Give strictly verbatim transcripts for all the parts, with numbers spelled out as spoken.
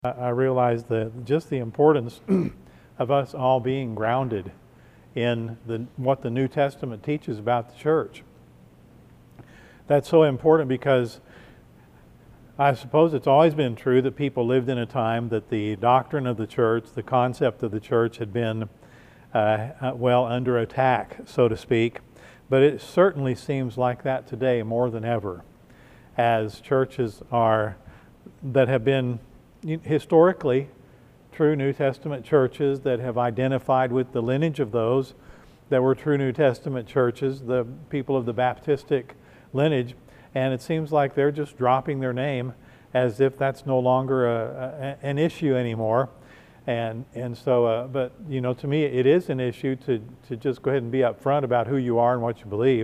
I I realize that just the importance of us all being grounded in the, what the New Testament teaches about the church. That's so important because I suppose it's always been true that people lived in a time that the doctrine of the church, the concept of the church had been, uh, well, under attack, so to speak. But it certainly seems like that today more than ever, as churches are that have been historically true New Testament churches that have identified with the lineage of those that were true New Testament churches, the people of the Baptistic lineage, and it seems like they're just dropping their name as if that's no longer a, a, an issue anymore. And and so, uh, but you know, to me, it is an issue to to just go ahead and be upfront about who you are and what you believe.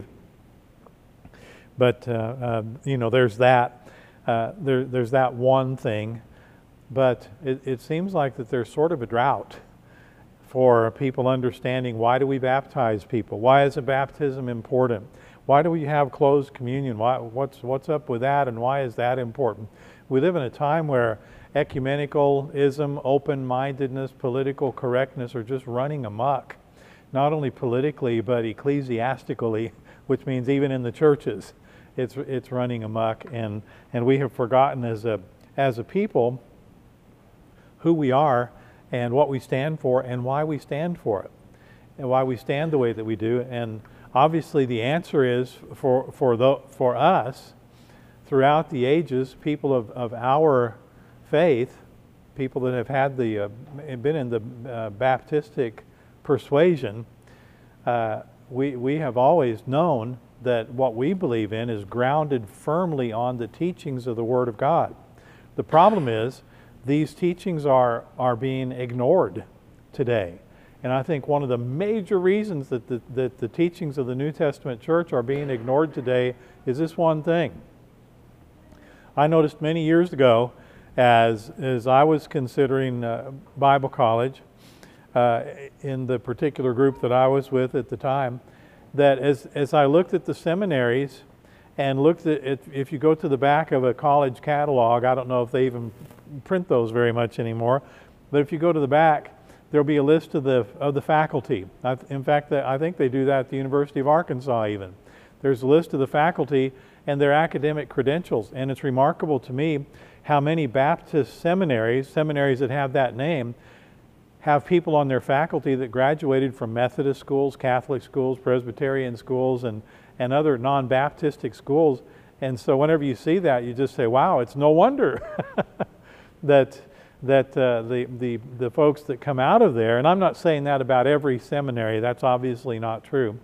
But uh, uh, you know, there's that uh, there there's that one thing. But it, it seems like that there's sort of a drought for people understanding, why do we baptize people? Why is a baptism important? Why do we have closed communion? Why, what's what's up with that, and why is that important? We live in a time where ecumenicalism, open-mindedness, political correctness are just running amok, not only politically but ecclesiastically, which means even in the churches, it's it's running amok, and and we have forgotten as a as a people who we are and what we stand for and why we stand for it and why we stand the way that we do. And obviously the answer is for for the for us throughout the ages, people of, of our faith, people that have had the uh, been in the uh, Baptistic persuasion, uh, we we have always known that what we believe in is grounded firmly on the teachings of the Word of God. The problem is these teachings are, are being ignored today. And I think one of the major reasons that the, that the teachings of the New Testament church are being ignored today is this one thing. I noticed many years ago, as, as I was considering uh, Bible college, uh, in the particular group that I was with at the time, that as, as I looked at the seminaries and looked at it, if you go to the back of a college catalog, I don't know if they even print those very much anymore, but if you go to the back, there'll be a list of the of the faculty. I, in fact, I think they do that at the University of Arkansas even. There's a list of the faculty and their academic credentials, and it's remarkable to me how many Baptist seminaries, seminaries that have that name, have people on their faculty that graduated from Methodist schools, Catholic schools, Presbyterian schools, and, and other non-Baptistic schools. And so whenever you see that, you just say, wow, it's no wonder that that uh, the, the, the folks that come out of there, and I'm not saying that about every seminary, that's obviously not true,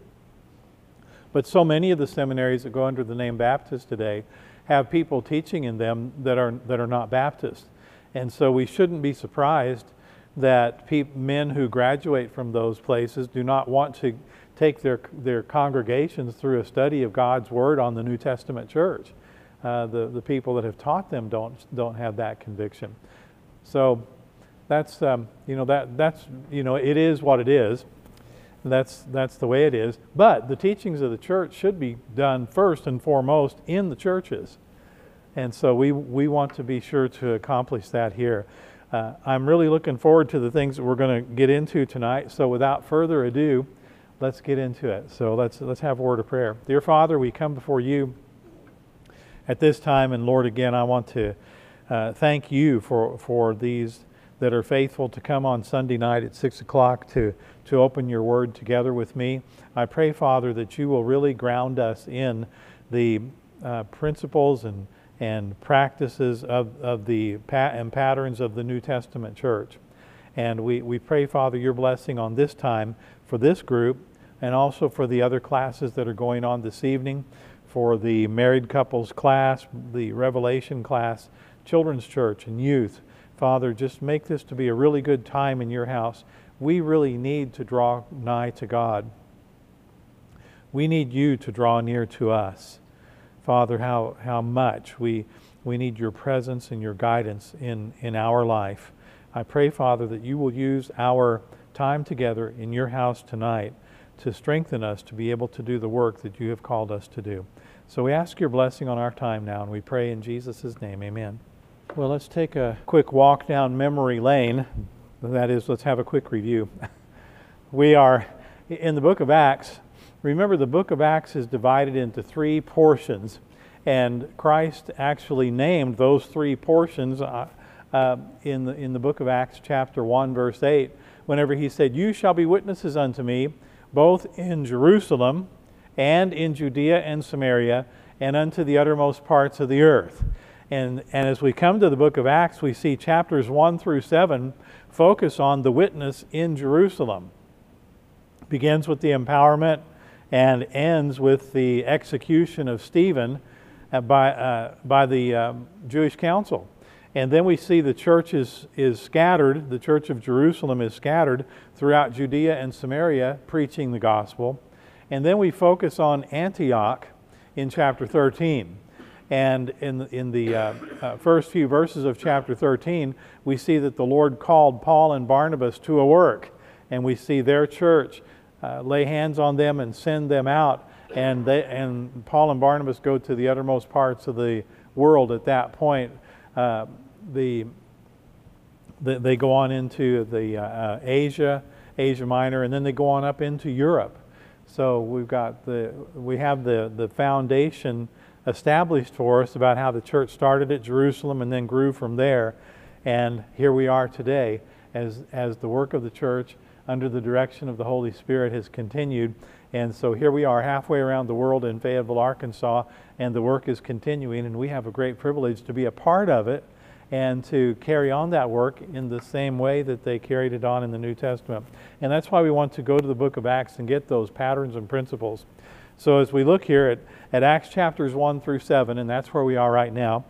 but so many of the seminaries that go under the name Baptist today have people teaching in them that are, that are not Baptist. And so we shouldn't be surprised that pe- men who graduate from those places do not want to take their, their congregations through a study of God's Word on the New Testament church. Uh, the, the people that have taught them don't, don't have that conviction. So that's, um, you know, that, that's, you know, it is what it is. That's, that's the way it is. But the teachings of the church should be done first and foremost in the churches. And so we, we want to be sure to accomplish that here. Uh, I'm really looking forward to the things that we're going to get into tonight. So without further ado, let's get into it. So let's, let's have a word of prayer. Dear Father, we come before you at this time, and Lord, again, I want to uh, thank you for, for these that are faithful to come on Sunday night at six o'clock to, to open your word together with me. I pray, Father, that you will really ground us in the uh, principles and, and practices of, of the pa- and patterns of the New Testament church. And we, we pray, Father, your blessing on this time for this group and also for the other classes that are going on this evening, for the married couples class, the Revelation class, children's church, and youth. Father, just make this to be a really good time in your house. We really need to draw nigh to God. We need you to draw near to us. Father, how, how much we, we need your presence and your guidance in, in our life. I pray, Father, that you will use our time together in your house tonight to strengthen us to be able to do the work that you have called us to do. So we ask your blessing on our time now, and we pray in Jesus' name, amen. Well, let's take a quick walk down memory lane. That is, let's have a quick review. We are in the book of Acts. Remember, the book of Acts is divided into three portions, and Christ actually named those three portions uh, uh, in the in the book of Acts, chapter one, verse eight, whenever he said, "You shall be witnesses unto me, both in Jerusalem and in Judea and Samaria, and unto the uttermost parts of the earth." And, and as we come to the book of Acts, we see chapters one through seven focus on the witness in Jerusalem. It begins with the empowerment and ends with the execution of Stephen uh, by, uh, by the um, Jewish council. And then we see the church is, is scattered, the church of Jerusalem is scattered throughout Judea and Samaria, preaching the gospel. And then we focus on Antioch in chapter thirteen. And in the, in the uh, uh, first few verses of chapter thirteen, we see that the Lord called Paul and Barnabas to a work. And we see their church uh, lay hands on them and send them out. And, they, and Paul and Barnabas go to the uttermost parts of the world at that point. Uh, the, the They go on into the uh, uh, Asia, Asia Minor, and then they go on up into Europe. So we've got the, we have the, the foundation established for us about how the church started at Jerusalem and then grew from there. And here we are today as, as the work of the church under the direction of the Holy Spirit has continued. And so here we are halfway around the world in Fayetteville, Arkansas, and the work is continuing, and we have a great privilege to be a part of it and to carry on that work in the same way that they carried it on in the New Testament. And that's why we want to go to the book of Acts and get those patterns and principles. So as we look here at, at Acts chapters one through seven, and that's where we are right now.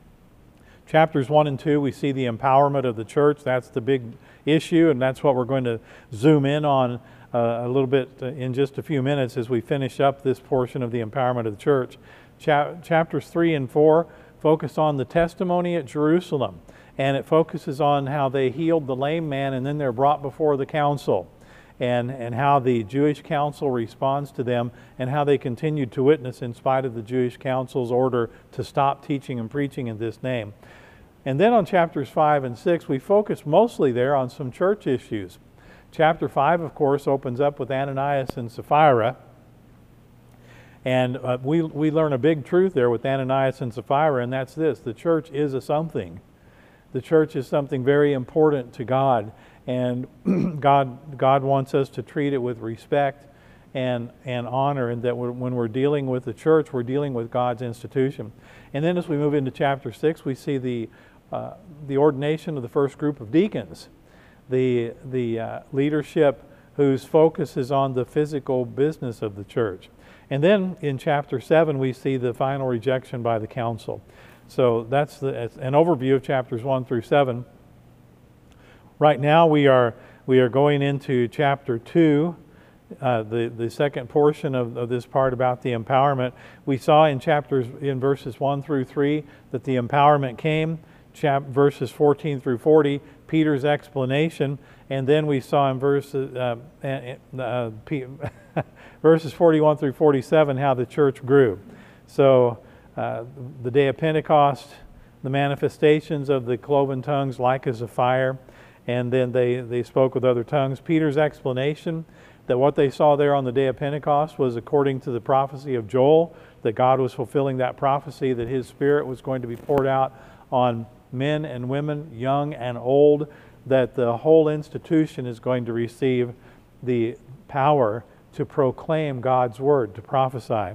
Chapters one and two, we see the empowerment of the church. That's the big issue, and that's what we're going to zoom in on uh, a little bit in just a few minutes as we finish up this portion of the empowerment of the church. Cha- chapters three and four focus on the testimony at Jerusalem, and it focuses on how they healed the lame man and then they're brought before the council. And, and how the Jewish council responds to them and how they continued to witness in spite of the Jewish council's order to stop teaching and preaching in this name. And then on chapters five and six, we focus mostly there on some church issues. Chapter five, of course, opens up with Ananias and Sapphira. And uh, we, we learn a big truth there with Ananias and Sapphira, and that's this: the church is a something. The church is something very important to God. And God, God wants us to treat it with respect and, and honor, and that we're, when we're dealing with the church, we're dealing with God's institution. And then as we move into chapter six, we see the, uh, the ordination of the first group of deacons, the, the uh, leadership whose focus is on the physical business of the church. And then in chapter seven, we see the final rejection by the council. So that's, the, that's an overview of chapters one through seven. Right now we are we are going into chapter two, uh, the the second portion of, of this part about the empowerment. We saw in chapters in verses one through three that the empowerment came. Chap, verses fourteen through forty, Peter's explanation, and then we saw in verses uh, uh, P, verses forty-one through forty-seven how the church grew. So uh, the day of Pentecost, the manifestations of the cloven tongues like as a fire. And then they, they spoke with other tongues. Peter's explanation that what they saw there on the day of Pentecost was according to the prophecy of Joel, that God was fulfilling that prophecy, that His Spirit was going to be poured out on men and women, young and old, that the whole institution is going to receive the power to proclaim God's Word, to prophesy.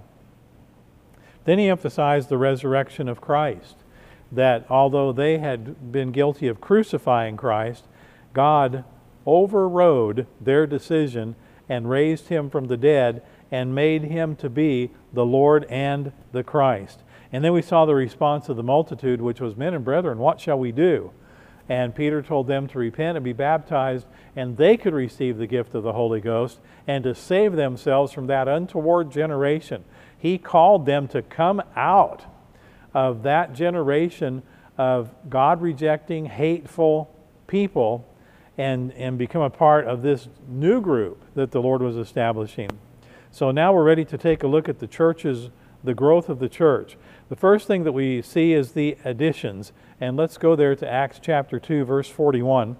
Then he emphasized the resurrection of Christ, that although they had been guilty of crucifying Christ, God overrode their decision and raised Him from the dead and made Him to be the Lord and the Christ. And then we saw the response of the multitude, which was, "Men and brethren, what shall we do?" And Peter told them to repent and be baptized, and they could receive the gift of the Holy Ghost and to save themselves from that untoward generation. He called them to come out of that generation of God-rejecting, hateful people and, and become a part of this new group that the Lord was establishing. So now we're ready to take a look at the church's, the growth of the church. The first thing that we see is the additions. And let's go there to Acts chapter two, verse forty-one.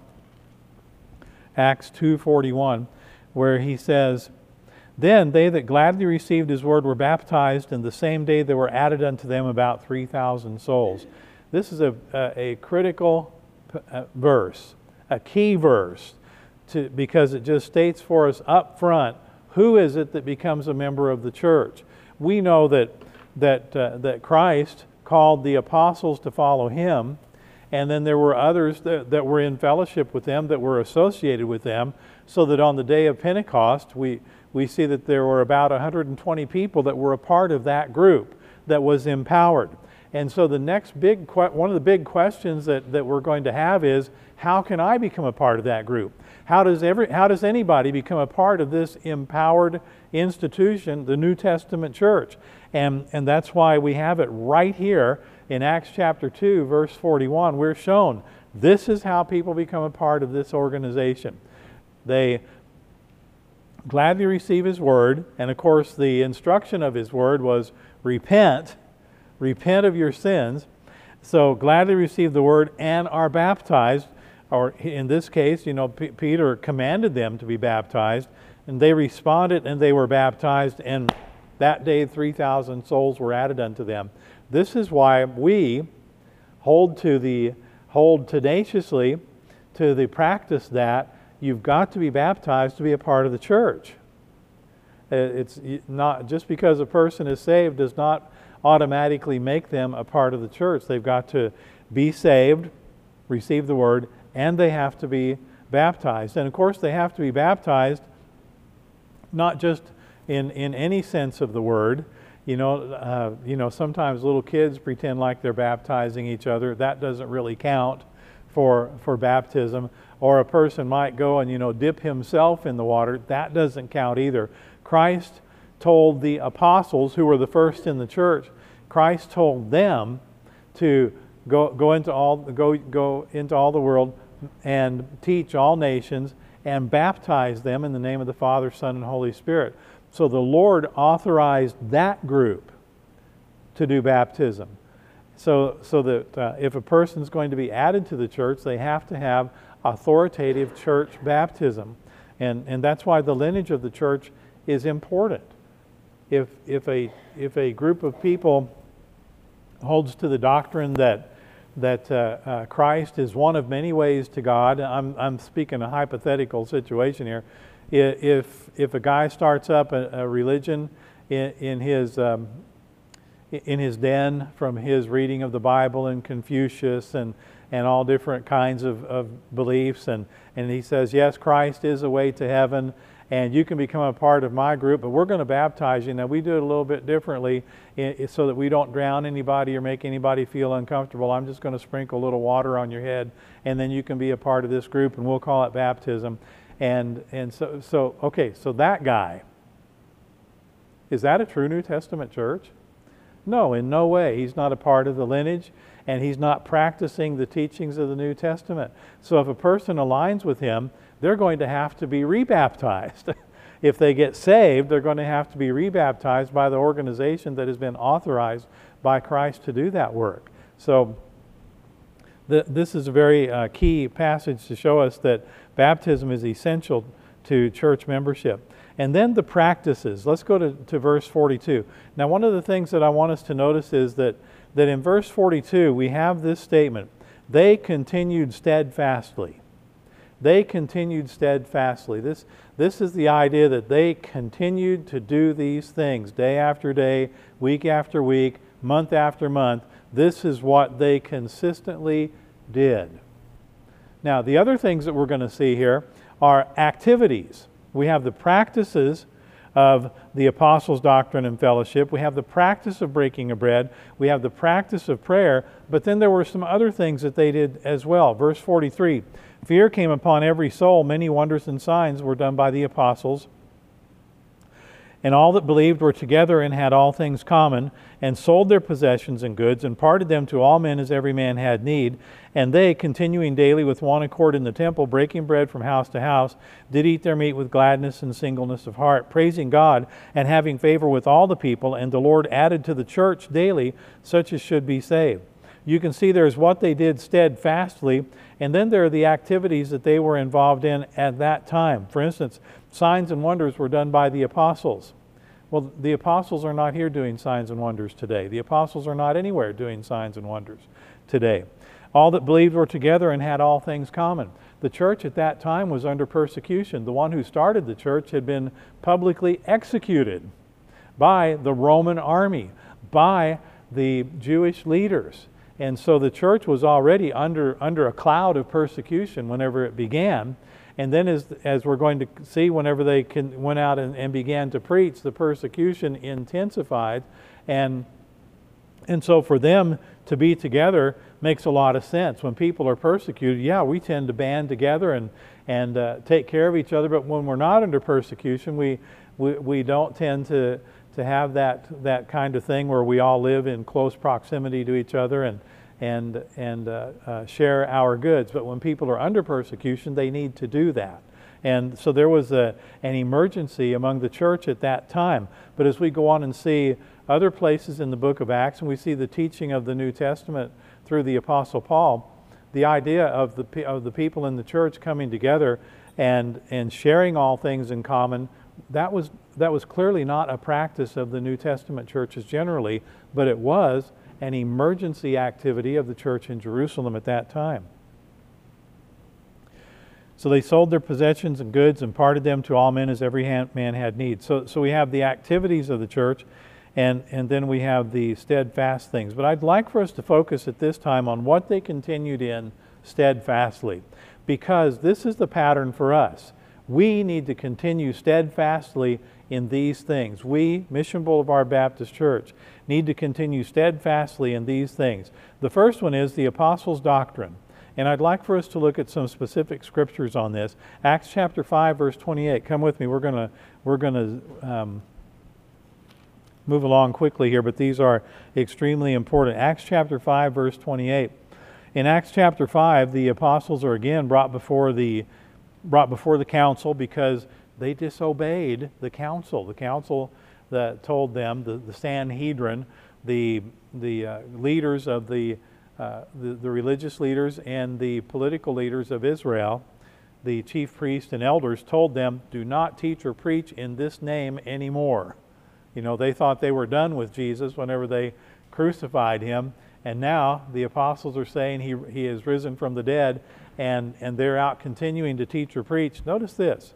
Acts two forty-one, where he says, "Then they that gladly received his word were baptized, and the same day there were added unto them about three thousand souls." This is a, a, a critical uh, verse, a key verse, to, because it just states for us up front, who is it that becomes a member of the church? We know that, that, uh, that Christ called the apostles to follow him, and then there were others that, that were in fellowship with them, that were associated with them, so that on the day of Pentecost, we, we see that there were about one hundred twenty people that were a part of that group that was empowered. And so the next big, one of the big questions that, that we're going to have is, how can I become a part of that group? How does every, how does anybody become a part of this empowered institution, the New Testament church? And, and that's why we have it right here in Acts chapter two, verse forty-one. We're shown this is how people become a part of this organization. They gladly receive his word, and of course the instruction of his word was repent, repent of your sins. So gladly receive the word and are baptized, or in this case, you know, P- Peter commanded them to be baptized, and they responded and they were baptized, and that day three thousand souls were added unto them. This is why we hold to the hold tenaciously to the practice that you've got to be baptized to be a part of the church. It's not just because a person is saved does not automatically make them a part of the church. They've got to be saved, receive the word, and they have to be baptized. And of course they have to be baptized not just in, in any sense of the word. You know, uh, you know, sometimes little kids pretend like they're baptizing each other. That doesn't really count for, for baptism. Or a person might go and, you know, dip himself in the water. That doesn't count either. Christ told the apostles, who were the first in the church, Christ told them to go go into all go go into all the world and teach all nations and baptize them in the name of the Father, Son, and Holy Spirit. So the Lord authorized that group to do baptism. So so that uh, if a person's going to be added to the church, they have to have authoritative church baptism. And and that's why the lineage of the church is important. If if a if a group of people holds to the doctrine that that uh, uh, Christ is one of many ways to God, I'm I'm speaking a hypothetical situation here. If if a guy starts up a, a religion in, in his um, in his den from his reading of the Bible and Confucius and and all different kinds of, of beliefs, and and he says, yes, Christ is a way to heaven, and you can become a part of my group, but we're going to baptize you. Now, we do it a little bit differently so that we don't drown anybody or make anybody feel uncomfortable. I'm just going to sprinkle a little water on your head, and then you can be a part of this group, and we'll call it baptism. And and so, so okay, so that guy, is that a true New Testament church? No, in no way. He's not a part of the lineage, and he's not practicing the teachings of the New Testament. So if a person aligns with him, they're going to have to be rebaptized. If they get saved, they're going to have to be rebaptized by the organization that has been authorized by Christ to do that work. So th- this is a very uh, key passage to show us that baptism is essential to church membership. And then the practices. Let's go to, to verse forty-two. Now, one of the things that I want us to notice is that, that in verse forty-two we have this statement, they continued steadfastly. They continued steadfastly. This, this is the idea that they continued to do these things day after day, week after week, month after month. This is what they consistently did. Now, the other things that we're going to see here are activities. We have the practices of the apostles' doctrine and fellowship. We have the practice of breaking of bread. We have the practice of prayer. But then there were some other things that they did as well. Verse forty-three, fear came upon every soul. Many wonders and signs were done by the apostles. And all that believed were together and had all things common, and sold their possessions and goods, and parted them to all men as every man had need. And they, continuing daily with one accord in the temple, breaking bread from house to house, did eat their meat with gladness and singleness of heart, praising God, and having favor with all the people. And the Lord added to the church daily such as should be saved. you can see there's what they did steadfastly, and then there are the activities that they were involved in at that time. For instance, signs and wonders were done by the apostles. Well, the apostles are not here doing signs and wonders today. The apostles are not anywhere doing signs and wonders today. All that believed were together and had all things common. The church at that time was under persecution. The one who started the church had been publicly executed by the Roman army, by the Jewish leaders. And so the church was already under, under a cloud of persecution whenever it began. And then as, as we're going to see, whenever they can, went out and, and began to preach, the persecution intensified. And, and so for them to be together makes a lot of sense. When people are persecuted, yeah, we tend to band together and, and uh, take care of each other. But when we're not under persecution, we, we, we don't tend to to have that that kind of thing where we all live in close proximity to each other and and and uh, uh, share our goods. But when people are under persecution, they need to do that. And so there was a, an emergency among the church at that time. But as we go on and see other places in the book of Acts, and we see the teaching of the New Testament through the Apostle Paul, the idea of the of the people in the church coming together and and sharing all things in common, that was that was clearly not a practice of the New Testament churches generally, but it was an emergency activity of the church in Jerusalem at that time. So they sold their possessions and goods and parted them to all men as every man had need. So, so we have the activities of the church, and, and then we have the steadfast things. But I'd like for us to focus at this time on what they continued in steadfastly, because this is the pattern for us. We need to continue steadfastly in these things. We, Mission Boulevard Baptist Church, need to continue steadfastly in these things. The first one is the Apostles' Doctrine. And I'd like for us to look at some specific scriptures on this. Acts chapter five, verse twenty-eight. Come with me. We're going to we're going to um, move along quickly here, but these are extremely important. Acts chapter five, verse twenty-eight. In Acts chapter five, the apostles are again brought before the brought before the council because they disobeyed the council. The council that told them, the, the Sanhedrin, the the uh, leaders of the Uh, the, the religious leaders and the political leaders of Israel, the chief priests and elders, told them, do not teach or preach in this name anymore. You know, they thought they were done with Jesus whenever they crucified him, and now the apostles are saying he, he has risen from the dead, and, and they're out continuing to teach or preach. Notice this.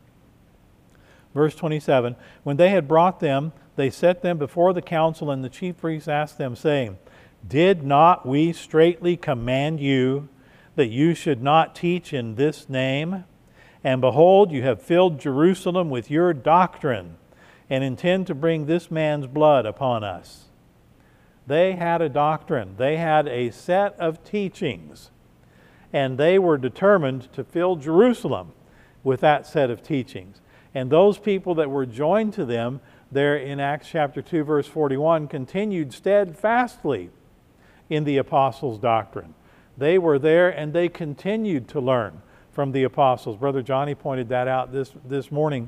Verse twenty-seven, when they had brought them, they set them before the council, and the chief priests asked them, saying, did not we straitly command you that you should not teach in this name? And behold, you have filled Jerusalem with your doctrine, and intend to bring this man's blood upon us. They had a doctrine. They had a set of teachings, and they were determined to fill Jerusalem with that set of teachings. And those people that were joined to them there in Acts chapter two, verse forty-one, continued steadfastly in the apostles' doctrine. They were there and they continued to learn from the apostles. Brother Johnny pointed that out this, this morning.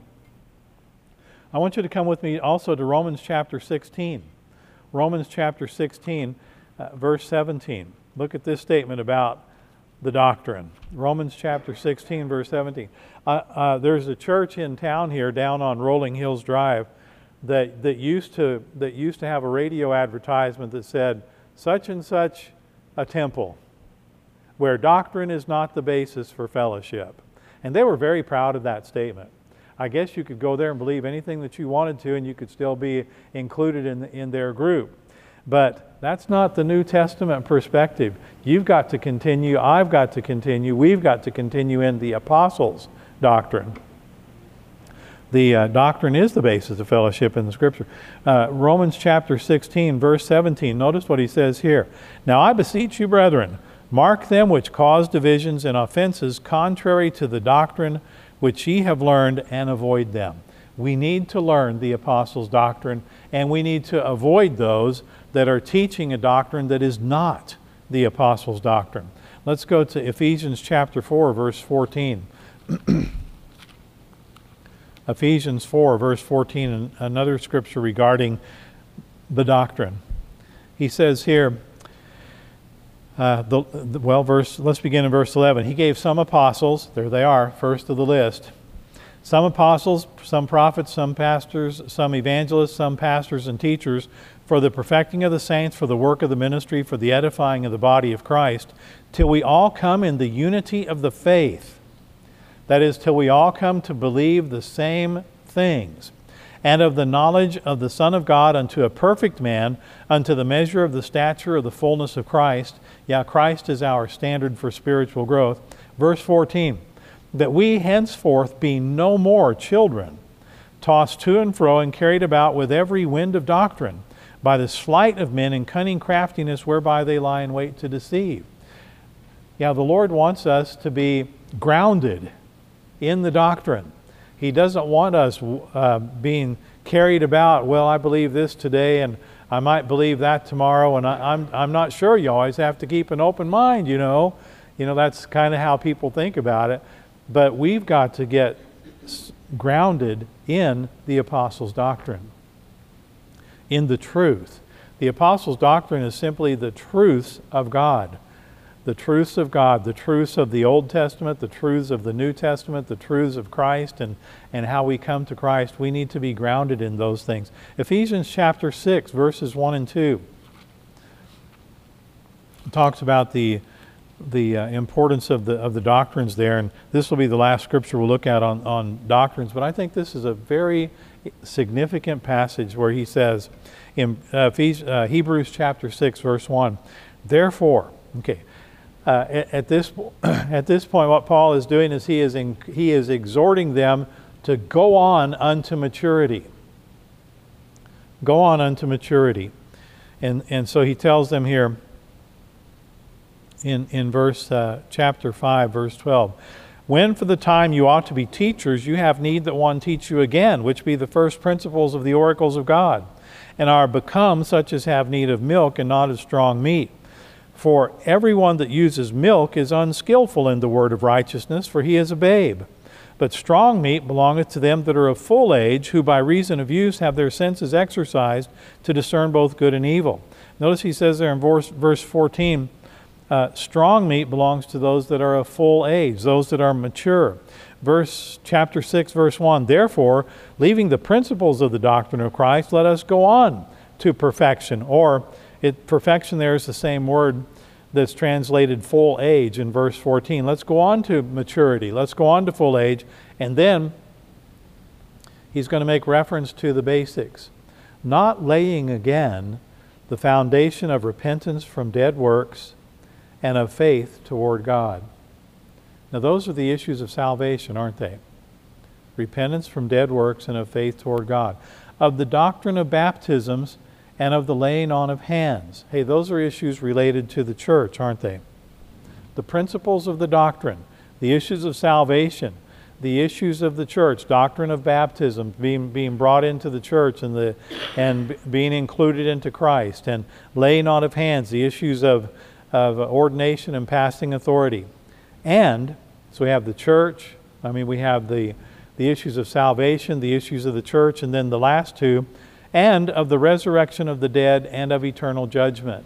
I want you to come with me also to Romans chapter sixteen. Romans chapter sixteen, uh, verse seventeen. Look at this statement about the doctrine. Romans chapter sixteen, verse seventeen. Uh, uh, there's a church in town here down on Rolling Hills Drive that, that, used to, that used to have a radio advertisement that said, such and such a temple where doctrine is not the basis for fellowship. And they were very proud of that statement. I guess you could go there and believe anything that you wanted to, and you could still be included in, in their group. But that's not the New Testament perspective. You've got to continue, I've got to continue, we've got to continue in the apostles' doctrine. The uh, doctrine is the basis of fellowship in the Scripture. Uh, Romans chapter sixteen, verse seventeen. Notice what he says here. Now I beseech you, brethren, mark them which cause divisions and offenses contrary to the doctrine which ye have learned, and avoid them. We need to learn the apostles' doctrine, and we need to avoid those that are teaching a doctrine that is not the apostles' doctrine. Let's go to Ephesians chapter four, verse fourteen. Ephesians four, verse fourteen, another scripture regarding the doctrine. He says here, Uh, the, the, well, verse, let's begin in verse eleven. He gave some apostles, there they are, first of the list. Some apostles, some prophets, some pastors, some evangelists, some pastors and teachers, for the perfecting of the saints, for the work of the ministry, for the edifying of the body of Christ, till we all come in the unity of the faith. That is, till we all come to believe the same things, and of the knowledge of the Son of God unto a perfect man, unto the measure of the stature of the fullness of Christ. Yeah, Christ is our standard for spiritual growth. Verse fourteen, that we henceforth be no more children, tossed to and fro and carried about with every wind of doctrine, by the sleight of men and cunning craftiness whereby they lie in wait to deceive. Yeah, the Lord wants us to be grounded in the doctrine. He doesn't want us uh, being carried about, well, I believe this today and I might believe that tomorrow, and I, I'm, I'm not sure. You always have to keep an open mind, you know. You know, that's kind of how people think about it. But we've got to get grounded in the Apostles' doctrine, in the truth. The Apostles' doctrine is simply the truths of God. The truths of God, the truths of the Old Testament, the truths of the New Testament, the truths of Christ and, and how we come to Christ. We need to be grounded in those things. Ephesians chapter six, verses one and two talks about the the uh, importance of the of the doctrines there, and this will be the last scripture we'll look at on, on doctrines, but I think this is a very significant passage where he says in uh, uh, Hebrews chapter six, verse one, therefore, okay, uh, at, at this at this point what Paul is doing is he is in, he is exhorting them to go on unto maturity. Go on unto maturity. And and so he tells them here in, in verse uh, chapter five, verse twelve, when for the time you ought to be teachers, you have need that one teach you again, which be the first principles of the oracles of God, and are become such as have need of milk and not of strong meat. For everyone that uses milk is unskillful in the word of righteousness, for he is a babe. But strong meat belongeth to them that are of full age, who by reason of use have their senses exercised to discern both good and evil. Notice he says there in verse, verse fourteen, uh, strong meat belongs to those that are of full age, those that are mature. Verse chapter six, verse one, therefore, leaving the principles of the doctrine of Christ, let us go on to perfection. Or it, perfection there is the same word that's translated full age in verse fourteen. Let's go on to maturity. Let's go on to full age. And then he's going to make reference to the basics. Not laying again the foundation of repentance from dead works and of faith toward God. Now those are the issues of salvation, aren't they? Repentance from dead works and of faith toward God. Of the doctrine of baptisms and of the laying on of hands. Hey, those are issues related to the church, aren't they? The principles of the doctrine, the issues of salvation, the issues of the church, doctrine of baptism, being, being brought into the church and, the, and being included into Christ, and laying on of hands, the issues of, of ordination and passing authority. And so we have the church, I mean we have the, the issues of salvation, the issues of the church, and then the last two, and of the resurrection of the dead and of eternal judgment.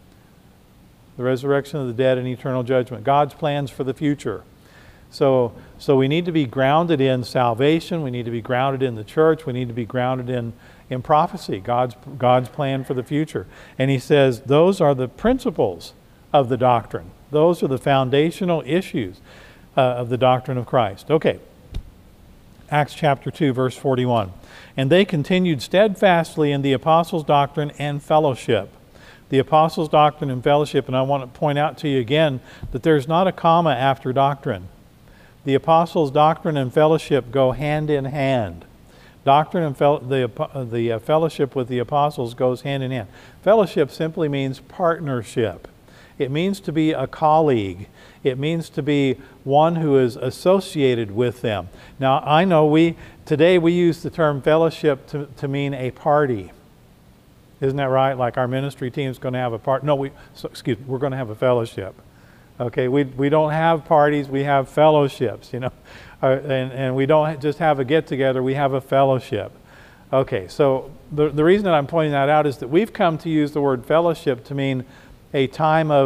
The resurrection of the dead and eternal judgment. God's plans for the future. So, so we need to be grounded in salvation. We need to be grounded in the church. We need to be grounded in, in prophecy, God's, God's plan for the future. And he says those are the principles of the doctrine. Those are the foundational issues uh, of the doctrine of Christ. Okay. Acts chapter two, verse forty-one. And they continued steadfastly in the apostles' doctrine and fellowship. The apostles' doctrine and fellowship, and I want to point out to you again that there's not a comma after doctrine. The apostles' doctrine and fellowship go hand in hand. Doctrine and fel- the, the uh, fellowship with the apostles goes hand in hand. Fellowship simply means partnership. It means to be a colleague. It means to be one who is associated with them. Now, I know we, today we use the term fellowship to, to mean a party. Isn't that right? Like our ministry team is going to have a part. No, we, so, excuse me, we're going to have a fellowship. Okay, we, we don't have parties, we have fellowships, you know. Uh, and, and we don't just have a get-together, we have a fellowship. Okay, so the, the reason that I'm pointing that out is that we've come to use the word fellowship to mean a time of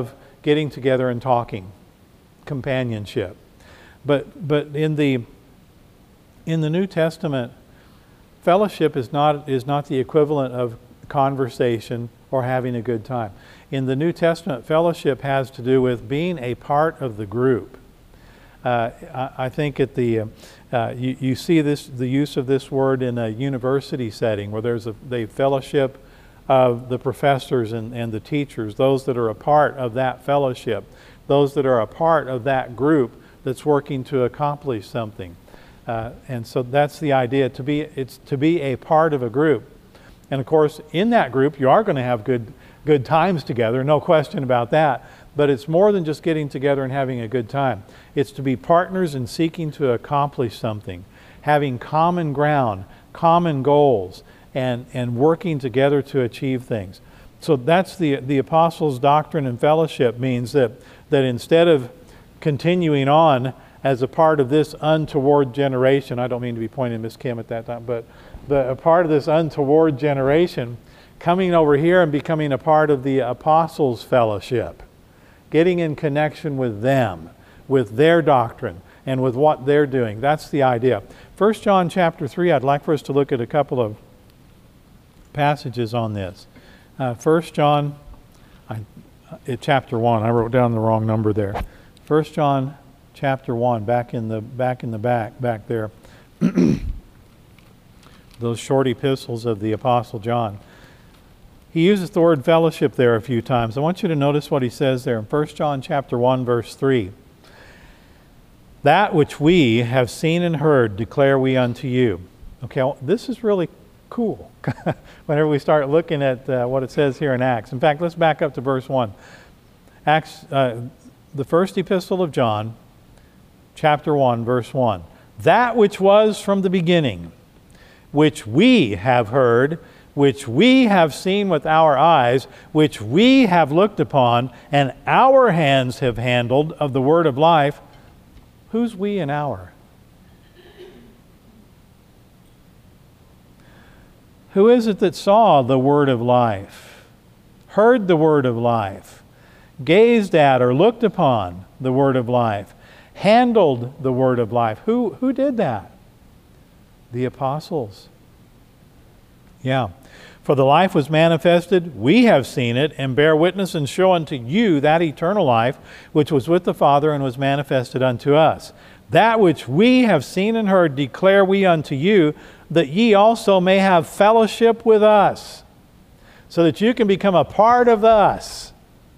getting together and talking, companionship. But but in the in the New Testament, fellowship is not is not the equivalent of conversation or having a good time. In the New Testament, fellowship has to do with being a part of the group. Uh, I, I think at the uh, uh, you, you see this the use of this word in a university setting where there's a the fellowship of the professors and, and the teachers, those that are a part of that fellowship, those that are a part of that group that's working to accomplish something. Uh, and so that's the idea, to be it's to be a part of a group. And of course, in that group, you are going to have good good times together, no question about that. But it's more than just getting together and having a good time. It's to be partners in seeking to accomplish something, having common ground, common goals, and, and working together to achieve things. So that's the the apostles' doctrine and fellowship means that that instead of continuing on as a part of this untoward generation, I don't mean to be pointing at Miss Kim at that time, but the, a part of this untoward generation, coming over here and becoming a part of the apostles' fellowship, getting in connection with them, with their doctrine, and with what they're doing. That's the idea. First John chapter three, I'd like for us to look at a couple of passages on this. Uh, First John, I, uh, chapter one, I wrote down the wrong number there. First John chapter one, back in the back in the back, back there. Those short epistles of the Apostle John. He uses the word fellowship there a few times. I want you to notice what he says there in First John chapter one, verse three. That which we have seen and heard declare we unto you. Okay, well, this is really cool whenever we start looking at uh, what it says here in Acts. In fact, let's back up to verse one. Acts, uh, the first epistle of John, chapter one, verse one. That which was from the beginning, which we have heard, which we have seen with our eyes, which we have looked upon, and our hands have handled of the word of life. Who's we and our? Who is it that saw the word of life, heard the word of life, gazed at or looked upon the word of life, handled the word of life? Who, who did that? The apostles. Yeah. For the life was manifested, we have seen it, and bear witness and show unto you that eternal life, which was with the Father and was manifested unto us. That which we have seen and heard declare we unto you, that ye also may have fellowship with us, so that you can become a part of us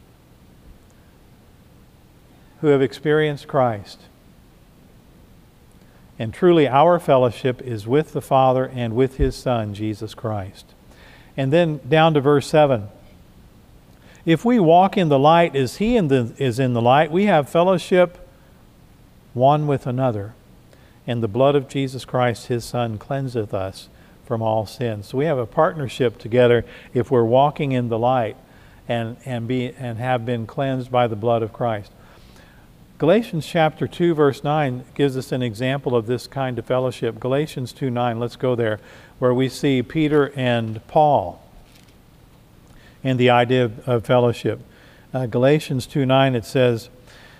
who have experienced Christ. And truly our fellowship is with the Father and with His Son, Jesus Christ. And then down to verse seven. If we walk in the light as He in the, is in the light, we have fellowship one with another. And the blood of Jesus Christ, His Son, cleanseth us from all sin. So we have a partnership together if we're walking in the light and, and, be, and have been cleansed by the blood of Christ. Galatians chapter two, verse nine gives us an example of this kind of fellowship. Galatians two nine, let's go there, where we see Peter and Paul and the idea of, of fellowship. Uh, Galatians two nine, it says,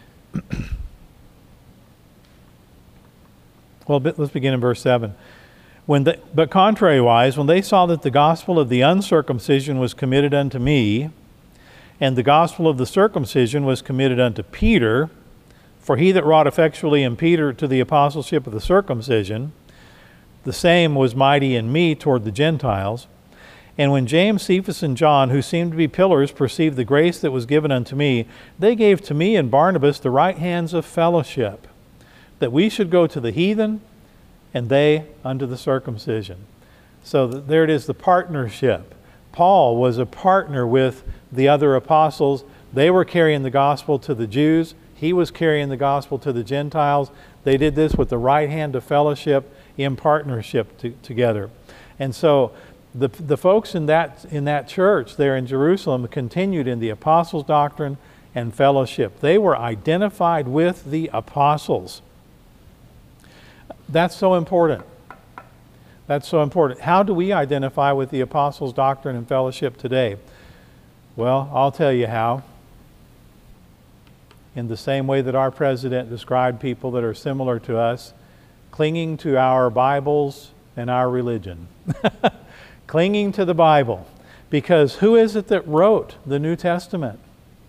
well, let's begin in verse seven. When the, but contrariwise, when they saw that the gospel of the uncircumcision was committed unto me, and the gospel of the circumcision was committed unto Peter, for he that wrought effectually in Peter to the apostleship of the circumcision, the same was mighty in me toward the Gentiles. And when James, Cephas, and John, who seemed to be pillars, perceived the grace that was given unto me, they gave to me and Barnabas the right hands of fellowship, that we should go to the heathen, and they unto the circumcision. So there it is, the partnership. Paul was a partner with the other apostles. They were carrying the gospel to the Jews. He was carrying the gospel to the Gentiles. They did this with the right hand of fellowship in partnership to, together. And so the, the folks in that, in that church there in Jerusalem continued in the apostles' doctrine and fellowship. They were identified with the apostles. That's so important. That's so important. How do we identify with the apostles' doctrine and fellowship today? Well, I'll tell you how. in the same way that our president described people that are similar to us, clinging to our Bibles and our religion. Clinging to the Bible. Because who is it that wrote the New Testament?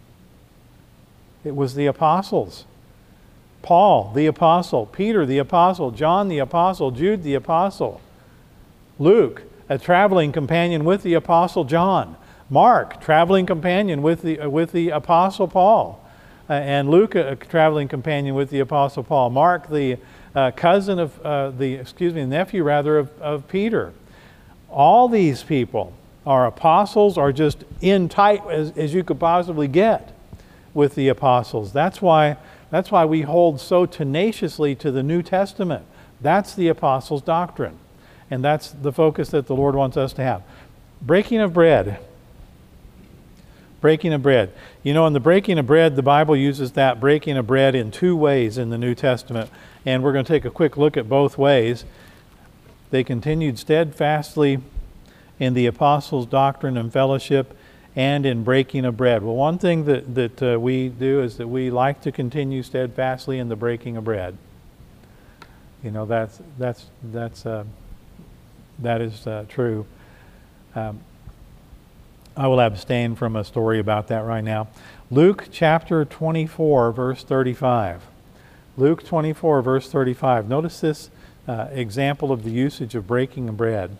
It was the apostles. Paul, the apostle. Peter, the apostle. John, the apostle. Jude, the apostle. Luke, a traveling companion with the apostle John. Mark, traveling companion with the, uh, with the apostle Paul. Uh, and Luke, a traveling companion with the apostle Paul. Mark, the uh, cousin of, uh, the, excuse me, nephew rather of, of Peter. All these people are apostles, are just in tight as, as you could possibly get with the apostles. That's why, that's why we hold so tenaciously to the New Testament. That's the apostles' doctrine. And that's the focus that the Lord wants us to have. Breaking of bread. Breaking of bread. You know, in the breaking of bread, the Bible uses that breaking of bread in two ways in the New Testament. And we're going to take a quick look at both ways. They continued steadfastly in the apostles' doctrine and fellowship and in breaking of bread. Well, one thing that, that uh, we do is that we like to continue steadfastly in the breaking of bread. You know, that's, that's, that's, uh, that is uh, true. Um, I will abstain from a story about that right now. Luke chapter twenty-four, verse thirty-five. Luke twenty-four, verse thirty-five. Notice this uh, example of the usage of breaking of bread.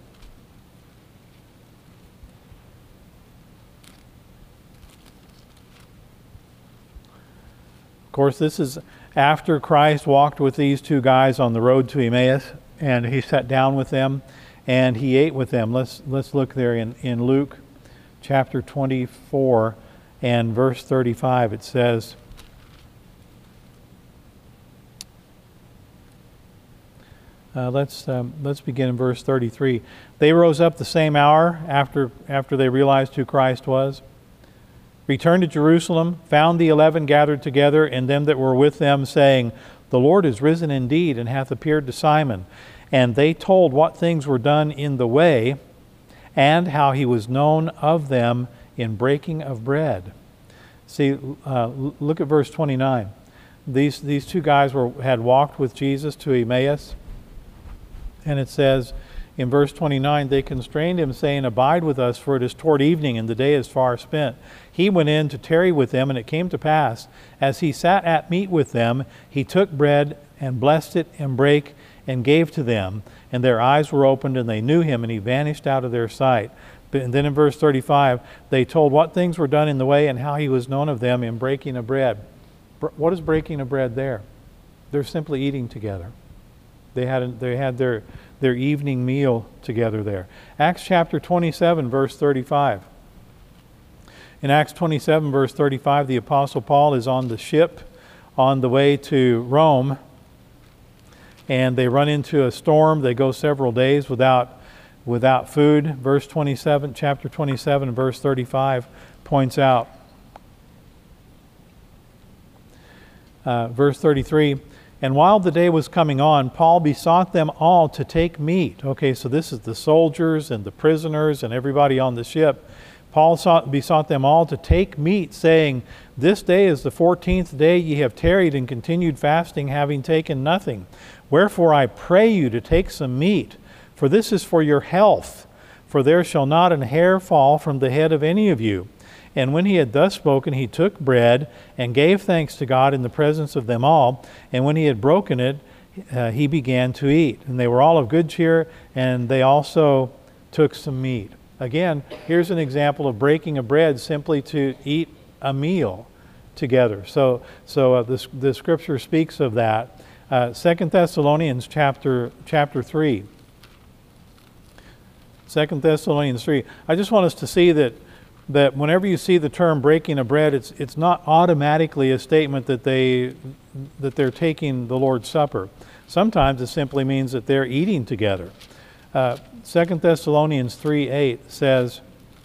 Of course, this is after Christ walked with these two guys on the road to Emmaus, and he sat down with them, and he ate with them. Let's let's look there in, in Luke chapter twenty-four and verse thirty-five. It says, uh, let's um, let's begin in verse thirty-three. They rose up the same hour after after they realized who Christ was, returned to Jerusalem, found the eleven gathered together, and them that were with them, saying, The Lord is risen indeed, and hath appeared to Simon. And they told what things were done in the way, and how he was known of them in breaking of bread. See, uh, look at verse twenty-nine. These these two guys were had walked with Jesus to Emmaus, and it says in verse twenty-nine, they constrained him, saying, Abide with us, for it is toward evening, and the day is far spent. He went in to tarry with them, and it came to pass, as he sat at meat with them, he took bread, and blessed it, and brake, and gave to them. And their eyes were opened, and they knew him, and he vanished out of their sight. And then in verse thirty-five, they told what things were done in the way, and how he was known of them in breaking of bread. What is breaking of bread there? They're simply eating together. They had, they had their, their evening meal together there. Acts chapter twenty-seven, verse thirty-five. In Acts twenty-seven, verse thirty-five, the Apostle Paul is on the ship on the way to Rome, and they run into a storm. They go several days without, without food. Verse twenty-seven, chapter twenty-seven, verse thirty-five points out. Uh, verse thirty-three, and while the day was coming on, Paul besought them all to take meat. Okay, so this is the soldiers and the prisoners and everybody on the ship. Paul sought, besought them all to take meat, saying, This day is the fourteenth day ye have tarried and continued fasting, having taken nothing. Wherefore I pray you to take some meat, for this is for your health. For there shall not an hair fall from the head of any of you. And when he had thus spoken, he took bread, and gave thanks to God in the presence of them all. And when he had broken it, uh, he began to eat. And they were all of good cheer, and they also took some meat. Again, here's an example of breaking of bread simply to eat a meal together. So, so uh, the, the scripture speaks of that. Uh, Second Thessalonians chapter chapter three. Second Thessalonians three. I just want us to see that that whenever you see the term breaking of bread, it's it's not automatically a statement that they that they're taking the Lord's Supper. Sometimes it simply means that they're eating together. Uh, Second Thessalonians three eight says,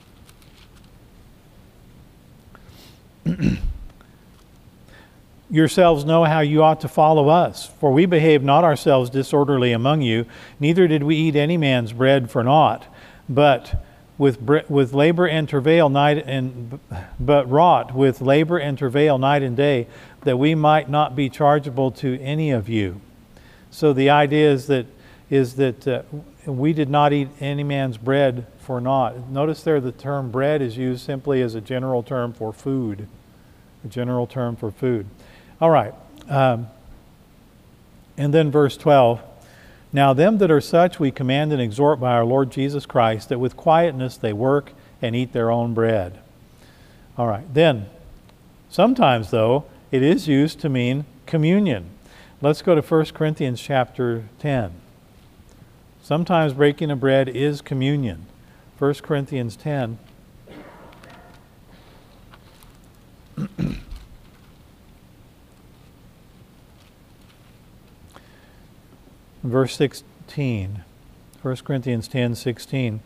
Yourselves know how you ought to follow us, for we behaved not ourselves disorderly among you, neither did we eat any man's bread for naught, but with with labor and travail night and but wrought with labor and travail night and day, that we might not be chargeable to any of you. So the idea is that is that uh, we did not eat any man's bread for naught. Notice there the term bread is used simply as a general term for food, a general term for food. All right, um, and then verse twelve. Now them that are such we command and exhort by our Lord Jesus Christ, that with quietness they work and eat their own bread. All right, then, sometimes though, it is used to mean communion. Let's go to First Corinthians chapter ten. Sometimes breaking of bread is communion. First Corinthians ten. Verse sixteen, First Corinthians ten, sixteen.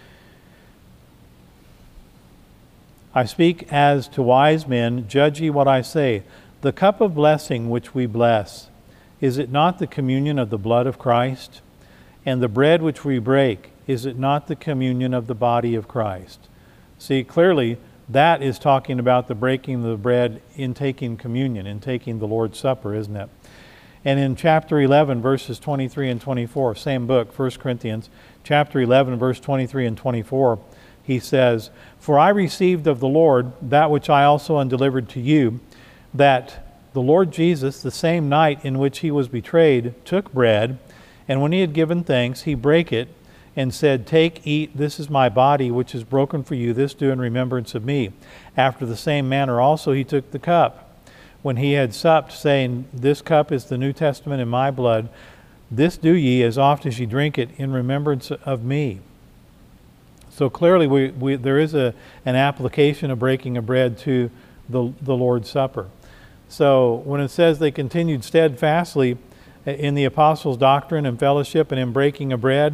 I speak as to wise men, judge ye what I say. The cup of blessing which we bless, is it not the communion of the blood of Christ? And the bread which we break, is it not the communion of the body of Christ? See, clearly that is talking about the breaking of the bread in taking communion, in taking the Lord's Supper, isn't it? And in chapter eleven, verses twenty-three and twenty-four, same book, First Corinthians, chapter eleven, verse twenty-three and twenty-four, he says, For I received of the Lord that which I also delivered to you, that the Lord Jesus, the same night in which he was betrayed, took bread, and when he had given thanks, he brake it, and said, Take, eat, this is my body, which is broken for you, this do in remembrance of me. After the same manner also he took the cup, when he had supped, saying, This cup is the New Testament in my blood. This do ye as oft as ye drink it in remembrance of me. So clearly we, we, there is a, an application of breaking of bread to the, the Lord's Supper. So when it says they continued steadfastly in the apostles' doctrine and fellowship and in breaking of bread,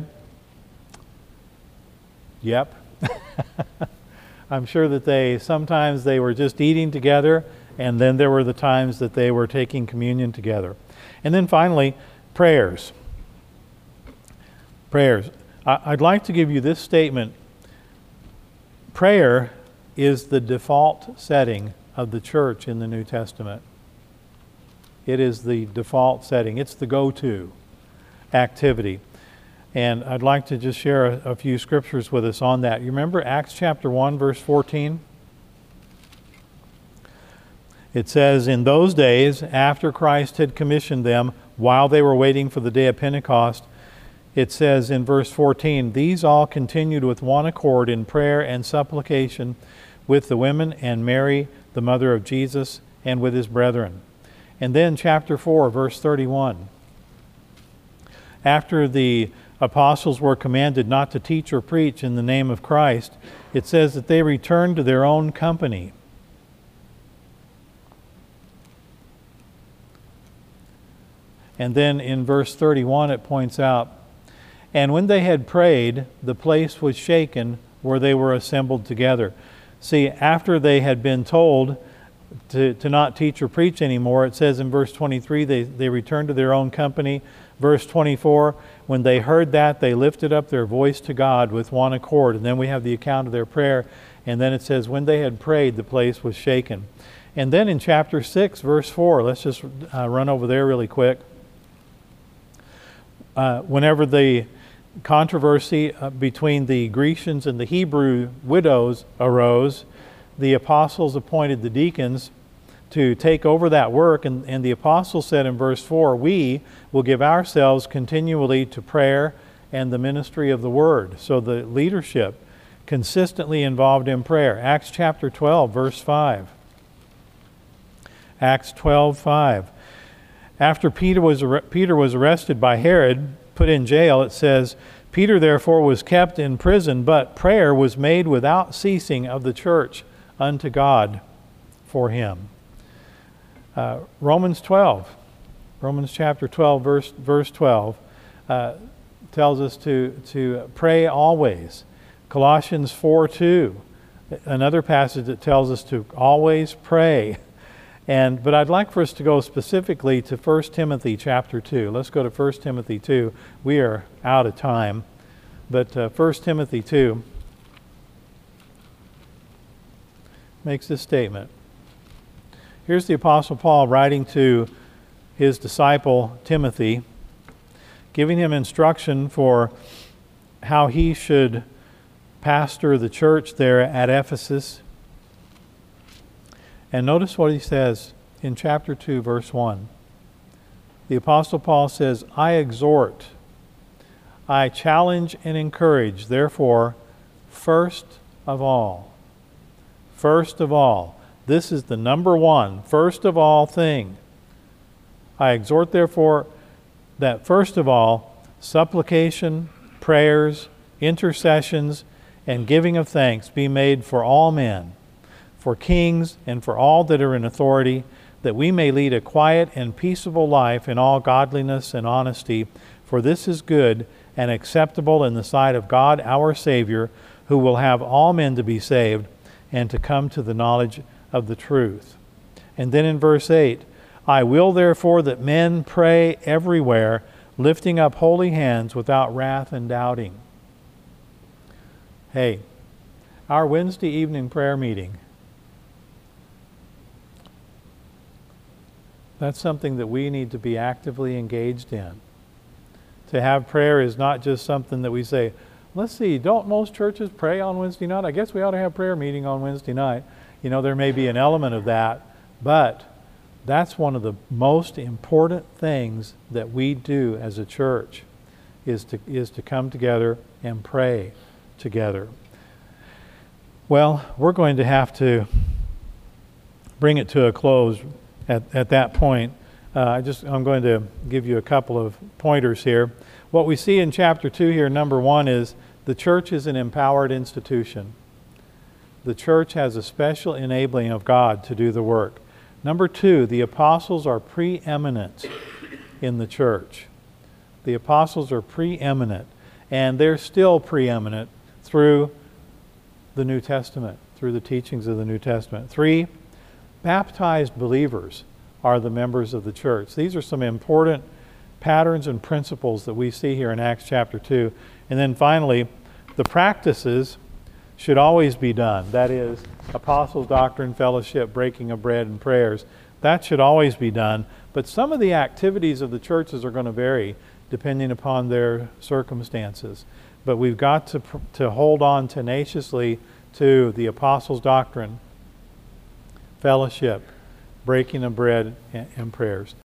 yep. I'm sure that they sometimes they were just eating together, and then there were the times that they were taking communion together. And then finally, prayers. Prayers. I'd like to give you this statement. Prayer is the default setting of the church in the New Testament. It is the default setting. It's the go-to activity. And I'd like to just share a, a few scriptures with us on that. You remember Acts chapter one, verse fourteen? It says, In those days, after Christ had commissioned them, while they were waiting for the day of Pentecost, it says in verse fourteen, These all continued with one accord in prayer and supplication with the women and Mary, the mother of Jesus, and with his brethren. And then chapter four, verse thirty-one. After the apostles were commanded not to teach or preach in the name of Christ, it says that they returned to their own company. And then in verse thirty-one it points out, And when they had prayed, the place was shaken where they were assembled together. See, after they had been told to, to not teach or preach anymore, it says in verse twenty-three, they, they returned to their own company. Verse twenty-four, when they heard that, they lifted up their voice to God with one accord. And then we have the account of their prayer. And then it says, when they had prayed, the place was shaken. And then in chapter six, verse four, let's just uh, run over there really quick. Uh, whenever the controversy uh, between the Grecians and the Hebrew widows arose, the apostles appointed the deacons to take over that work, and, and the apostles said in verse four, we will give ourselves continually to prayer and the ministry of the word. So the leadership consistently involved in prayer. Acts chapter twelve, verse five. Acts twelve, five. After Peter was, Peter was arrested by Herod, put in jail, it says, Peter therefore was kept in prison, but prayer was made without ceasing of the church unto God for him. Uh, Romans twelve, Romans chapter twelve, verse, verse twelve, uh, tells us to, to pray always. Colossians four, two, another passage that tells us to always pray. And, but I'd like for us to go specifically to First Timothy chapter two. Let's go to First Timothy two. We are out of time. But uh, First Timothy two. makes this statement. Here's the Apostle Paul writing to his disciple Timothy, giving him instruction for how he should pastor the church there at Ephesus. And notice what he says in chapter two, verse one. The Apostle Paul says, I exhort, I challenge and encourage, therefore, first of all. First of all. This is the number one, first of all thing. I exhort, therefore, that first of all, supplication, prayers, intercessions, and giving of thanks be made for all men, for kings, and for all that are in authority, that we may lead a quiet and peaceable life in all godliness and honesty, for this is good and acceptable in the sight of God our Savior, who will have all men to be saved and to come to the knowledge of the truth. And then in verse eight, I will therefore that men pray everywhere, lifting up holy hands without wrath and doubting. Hey, our Wednesday evening prayer meeting, that's something that we need to be actively engaged in. To have prayer is not just something that we say, let's see, don't most churches pray on Wednesday night? I guess we ought to have prayer meeting on Wednesday night. You know, there may be an element of that, but that's one of the most important things that we do as a church, is to, is to come together and pray together. Well, we're going to have to bring it to a close at, at that point. Uh, I just, I'm going to give you a couple of pointers here. What we see in chapter two here, number one, is the church is an empowered institution. The church has a special enabling of God to do the work. Number two, the apostles are preeminent in the church. The apostles are preeminent, and they're still preeminent through the New Testament, through the teachings of the New Testament. Three, baptized believers are the members of the church. These are some important patterns and principles that we see here in Acts chapter two. And then finally, the practices should always be done. That is, apostles' doctrine, fellowship, breaking of bread, and prayers. That should always be done. But some of the activities of the churches are going to vary depending upon their circumstances. But we've got to, to hold on tenaciously to the apostles' doctrine, fellowship, breaking of bread, and, and prayers.